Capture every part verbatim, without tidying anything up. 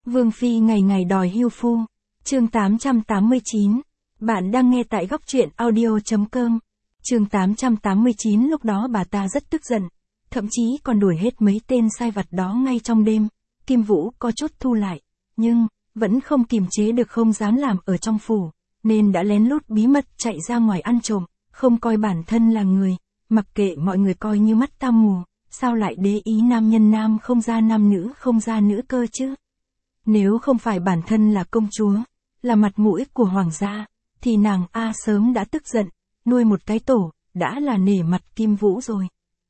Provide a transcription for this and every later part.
Vương Phi ngày ngày đòi hưu phu. Chương tám trăm tám mươi chín. Bạn đang nghe tại góc truyện audio.com. Chương tám trăm tám mươi chín. Lúc đó bà ta rất tức giận, thậm chí còn đuổi hết mấy tên sai vặt đó ngay trong đêm. Kim Vũ có chút thu lại, nhưng vẫn không kiềm chế được không dám làm ở trong phủ, nên đã lén lút bí mật chạy ra ngoài ăn trộm, không coi bản thân là người, mặc kệ mọi người coi như mắt tam mù, sao lại đế ý nam nhân nam không ra nam nữ không ra nữ cơ chứ? Nếu không phải bản thân là công chúa, là mặt mũi của hoàng gia, thì nàng A sớm đã tức giận, nuôi một cái tổ, đã là nể mặt Kim Vũ rồi.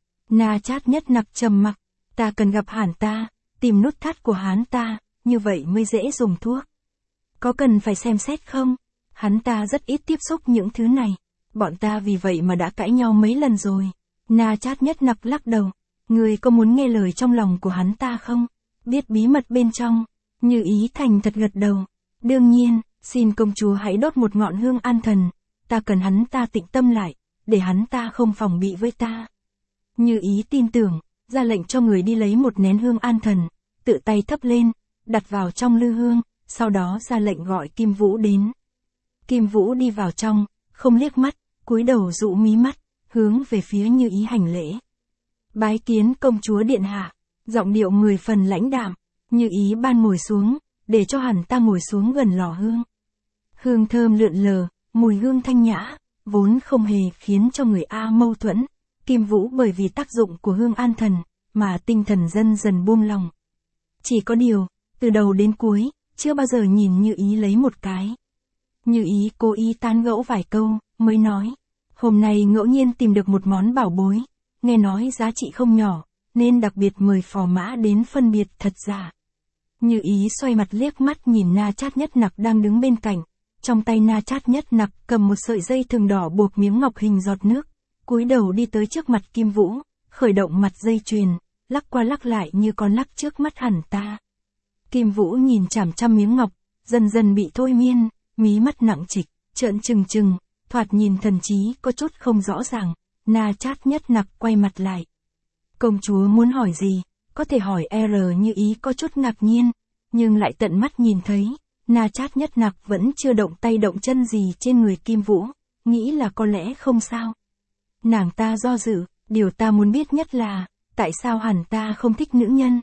Na Chát Nhất Nặc trầm mặc, ta cần gặp hàn ta, tìm nút thắt của hắn ta, như vậy mới dễ dùng thuốc. Có cần phải xem xét không? Hắn ta rất ít tiếp xúc những thứ này, bọn ta vì vậy mà đã cãi nhau mấy lần rồi. Na Chát Nhất Nặc lắc đầu, người có muốn nghe lời trong lòng của hắn ta không? Biết bí mật bên trong. Như Ý thành thật gật đầu. Đương nhiên, xin công chúa hãy đốt một ngọn hương an thần, ta cần hắn ta tĩnh tâm lại, để hắn ta không phòng bị với ta. Như Ý tin tưởng, ra lệnh cho người đi lấy một nén hương an thần, tự tay thắp lên, đặt vào trong lư hương, sau đó ra lệnh gọi Kim Vũ đến. Kim Vũ đi vào trong, không liếc mắt, cúi đầu dụ mí mắt, hướng về phía Như Ý hành lễ. Bái kiến công chúa điện hạ, giọng điệu mười phần lãnh đạm. Như Ý ban ngồi xuống, để cho hẳn ta ngồi xuống gần lò hương. Hương thơm lượn lờ, mùi hương thanh nhã, vốn không hề khiến cho người A mâu thuẫn. Kim Vũ bởi vì tác dụng của hương an thần, mà tinh thần dần dần buông lòng. Chỉ có điều, từ đầu đến cuối, chưa bao giờ nhìn Như Ý lấy một cái. Như Ý cố ý tán gẫu vài câu, mới nói, hôm nay ngẫu nhiên tìm được một món bảo bối, nghe nói giá trị không nhỏ, nên đặc biệt mời phò mã đến phân biệt thật giả. Như Ý xoay mặt liếc mắt nhìn Na Chát Nhất Nặc đang đứng bên cạnh, trong tay Na Chát Nhất Nặc cầm một sợi dây thừng đỏ buộc miếng ngọc hình giọt nước, cúi đầu đi tới trước mặt Kim Vũ, khởi động mặt dây chuyền, lắc qua lắc lại như con lắc trước mắt hẳn ta. Kim Vũ nhìn chằm chằm miếng ngọc, dần dần bị thôi miên, mí mắt nặng trịch, trợn trừng trừng, thoạt nhìn thần trí có chút không rõ ràng. Na Chát Nhất Nặc quay mặt lại. Công chúa muốn hỏi gì? Có thể hỏi R. Như Ý có chút ngạc nhiên, nhưng lại tận mắt nhìn thấy, Na Chát Nhất Nặc vẫn chưa động tay động chân gì trên người Kim Vũ, nghĩ là có lẽ không sao. Nàng ta do dự, điều ta muốn biết nhất là, tại sao hẳn ta không thích nữ nhân?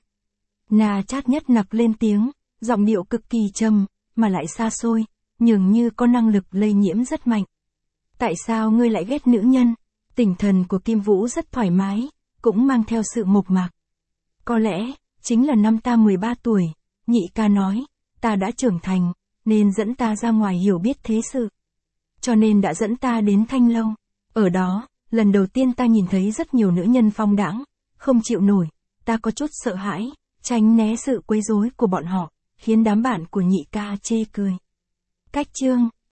Na Chát Nhất Nặc lên tiếng, giọng điệu cực kỳ trầm, mà lại xa xôi, nhường như có năng lực lây nhiễm rất mạnh. Tại sao ngươi lại ghét nữ nhân? Tinh thần của Kim Vũ rất thoải mái, cũng mang theo sự mộc mạc. Có lẽ, chính là năm ta mười ba tuổi, nhị ca nói, ta đã trưởng thành, nên dẫn ta ra ngoài hiểu biết thế sự. Cho nên đã dẫn ta đến Thanh Lâu. Ở đó, lần đầu tiên ta nhìn thấy rất nhiều nữ nhân phong đãng, không chịu nổi, ta có chút sợ hãi, tránh né sự quấy rối của bọn họ, khiến đám bạn của nhị ca chê cười. Cách chương,